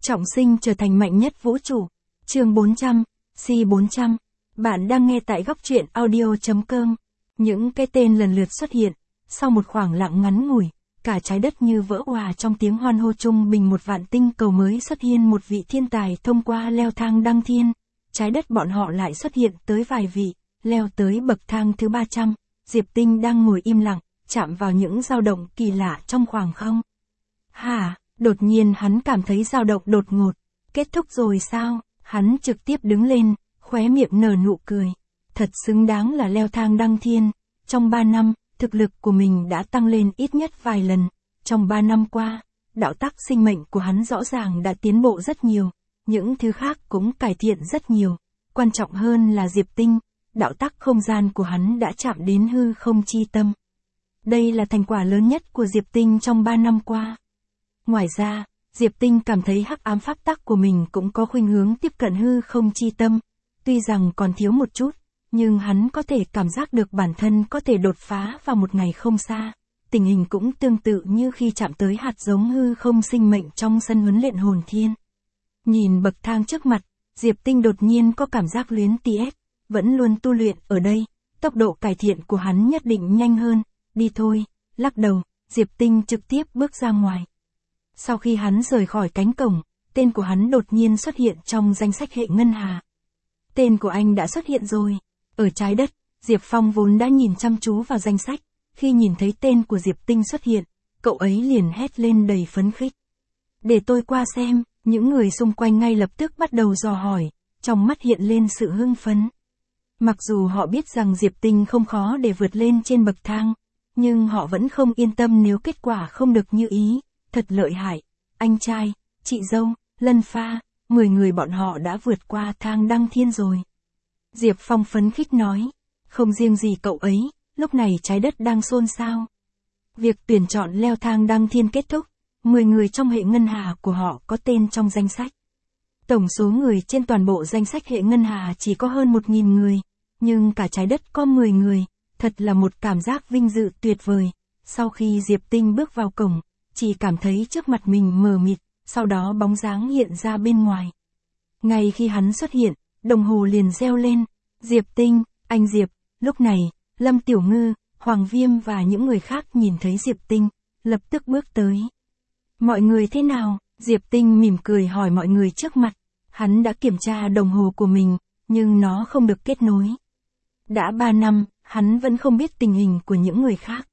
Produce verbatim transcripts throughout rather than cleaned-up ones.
Trọng sinh trở thành mạnh nhất vũ trụ. Chương bốn trăm, C bốn trăm. Bạn đang nghe tại góc truyện audio chấm com. Những cái tên lần lượt xuất hiện. Sau một khoảng lặng ngắn ngủi, cả trái đất như vỡ òa trong tiếng hoan hô trung bình một vạn tinh cầu mới xuất hiện một vị thiên tài thông qua leo thang đăng thiên. Trái đất bọn họ lại xuất hiện tới vài vị, leo tới bậc thang thứ ba trăm. Diệp Tinh đang ngồi im lặng, chạm vào những dao động kỳ lạ trong khoảng không. Hả? Đột nhiên hắn cảm thấy dao động đột ngột. Kết thúc rồi sao? Hắn trực tiếp đứng lên, khóe miệng nở nụ cười. Thật xứng đáng là leo thang đăng thiên. Trong ba năm, thực lực của mình đã tăng lên ít nhất vài lần. Trong ba năm qua, đạo tắc sinh mệnh của hắn rõ ràng đã tiến bộ rất nhiều. Những thứ khác cũng cải thiện rất nhiều. Quan trọng hơn là Diệp Tinh, đạo tắc không gian của hắn đã chạm đến hư không chi tâm. Đây là thành quả lớn nhất của Diệp Tinh trong ba năm qua. Ngoài ra, Diệp Tinh cảm thấy hắc ám pháp tắc của mình cũng có khuynh hướng tiếp cận hư không chi tâm. Tuy rằng còn thiếu một chút, nhưng hắn có thể cảm giác được bản thân có thể đột phá vào một ngày không xa. Tình hình cũng tương tự như khi chạm tới hạt giống hư không sinh mệnh trong sân huấn luyện hồn thiên. Nhìn bậc thang trước mặt, Diệp Tinh đột nhiên có cảm giác luyến tiếc, vẫn luôn tu luyện ở đây, tốc độ cải thiện của hắn nhất định nhanh hơn. Đi thôi, lắc đầu, Diệp Tinh trực tiếp bước ra ngoài. Sau khi hắn rời khỏi cánh cổng, tên của hắn đột nhiên xuất hiện trong danh sách hệ ngân hà. Tên của anh đã xuất hiện rồi. Ở trái đất, Diệp Phong vốn đã nhìn chăm chú vào danh sách. Khi nhìn thấy tên của Diệp Tinh xuất hiện, cậu ấy liền hét lên đầy phấn khích. Để tôi qua xem, những người xung quanh ngay lập tức bắt đầu dò hỏi, trong mắt hiện lên sự hưng phấn. Mặc dù họ biết rằng Diệp Tinh không khó để vượt lên trên bậc thang, nhưng họ vẫn không yên tâm nếu kết quả không được như ý. Thật lợi hại, anh trai, chị dâu, Lân Pha, mười người bọn họ đã vượt qua thang đăng thiên rồi. Diệp Phong phấn khích nói, không riêng gì cậu ấy, lúc này trái đất đang xôn xao. Việc tuyển chọn leo thang đăng thiên kết thúc, mười người trong hệ ngân hà của họ có tên trong danh sách. Tổng số người trên toàn bộ danh sách hệ ngân hà chỉ có hơn một nghìn người, nhưng cả trái đất có mười người, thật là một cảm giác vinh dự tuyệt vời. Sau khi Diệp Tinh bước vào cổng, chỉ cảm thấy trước mặt mình mờ mịt, sau đó bóng dáng hiện ra bên ngoài. Ngay khi hắn xuất hiện, đồng hồ liền reo lên, Diệp Tinh, anh Diệp. Lúc này, Lâm Tiểu Ngư, Hoàng Viêm và những người khác nhìn thấy Diệp Tinh, lập tức bước tới. Mọi người thế nào? Diệp Tinh mỉm cười hỏi mọi người trước mặt. Hắn đã kiểm tra đồng hồ của mình, nhưng nó không được kết nối. Đã ba năm, hắn vẫn không biết tình hình của những người khác.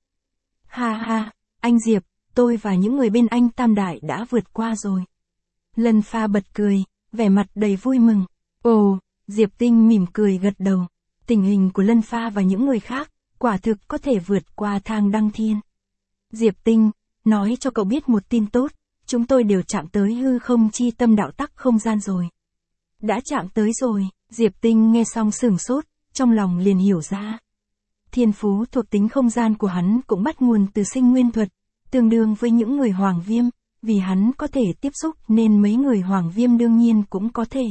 Ha ha, anh Diệp, tôi và những người bên anh Tam Đại đã vượt qua rồi. Lân Pha bật cười, vẻ mặt đầy vui mừng. Ồ, Diệp Tinh mỉm cười gật đầu. Tình hình của Lân Pha và những người khác, quả thực có thể vượt qua thang đăng thiên. Diệp Tinh, nói cho cậu biết một tin tốt, chúng tôi đều chạm tới hư không chi tâm đạo tắc không gian rồi. Đã chạm tới rồi, Diệp Tinh nghe xong sửng sốt, trong lòng liền hiểu ra. Thiên phú thuộc tính không gian của hắn cũng bắt nguồn từ sinh nguyên thuật, tương đương với những người Hoàng Viêm, vì hắn có thể tiếp xúc nên mấy người Hoàng Viêm đương nhiên cũng có thể.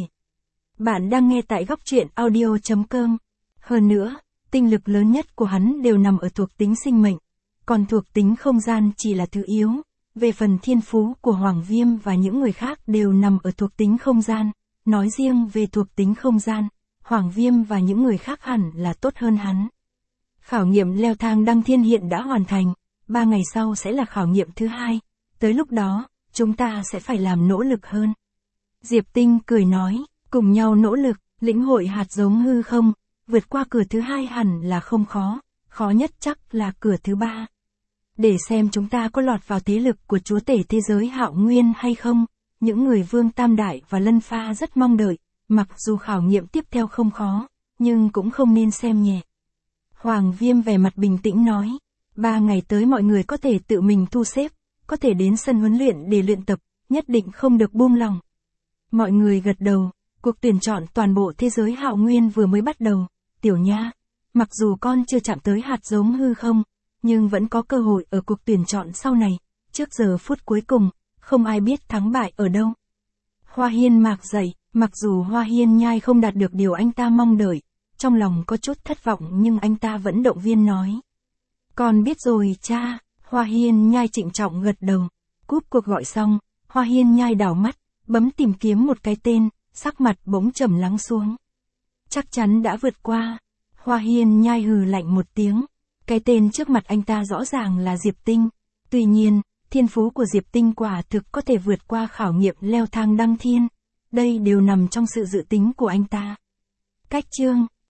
Bạn đang nghe tại góc truyện audio chấm com. Hơn nữa, tinh lực lớn nhất của hắn đều nằm ở thuộc tính sinh mệnh, còn thuộc tính không gian chỉ là thứ yếu. Về phần thiên phú của Hoàng Viêm và những người khác đều nằm ở thuộc tính không gian. Nói riêng về thuộc tính không gian, Hoàng Viêm và những người khác hẳn là tốt hơn hắn. Khảo nghiệm leo thang đăng thiên hiện đã hoàn thành. Ba ngày sau sẽ là khảo nghiệm thứ hai, tới lúc đó, chúng ta sẽ phải làm nỗ lực hơn. Diệp Tinh cười nói, cùng nhau nỗ lực, lĩnh hội hạt giống hư không, vượt qua cửa thứ hai hẳn là không khó, khó nhất chắc là cửa thứ ba. Để xem chúng ta có lọt vào thế lực của chúa tể thế giới Hạo Nguyên hay không, những người Vương Tam Đại và Lân Pha rất mong đợi, mặc dù khảo nghiệm tiếp theo không khó, nhưng cũng không nên xem nhẹ. Hoàng Viêm vẻ mặt bình tĩnh nói. Ba ngày tới mọi người có thể tự mình thu xếp, có thể đến sân huấn luyện để luyện tập, nhất định không được buông lòng. Mọi người gật đầu, cuộc tuyển chọn toàn bộ thế giới Hạo Nguyên vừa mới bắt đầu. Tiểu Nha, mặc dù con chưa chạm tới hạt giống hư không, nhưng vẫn có cơ hội ở cuộc tuyển chọn sau này, trước giờ phút cuối cùng, không ai biết thắng bại ở đâu. Hoa Hiên mạc dậy, mặc dù Hoa Hiên Nhai không đạt được điều anh ta mong đợi, trong lòng có chút thất vọng nhưng anh ta vẫn động viên nói. Con biết rồi cha, Hoa Hiên Nhai trịnh trọng gật đầu. Cúp cuộc gọi xong, Hoa Hiên Nhai đảo mắt, Bấm tìm kiếm một cái tên, sắc mặt bỗng trầm lắng xuống. Chắc chắn đã vượt qua. Hoa Hiên nhai hừ lạnh một tiếng. Cái tên trước mặt anh ta rõ ràng là Diệp Tinh. Tuy nhiên, thiên phú của Diệp Tinh quả thực có thể vượt qua khảo nghiệm leo thang đăng thiên. Đây đều nằm trong sự dự tính của anh ta. Cách chương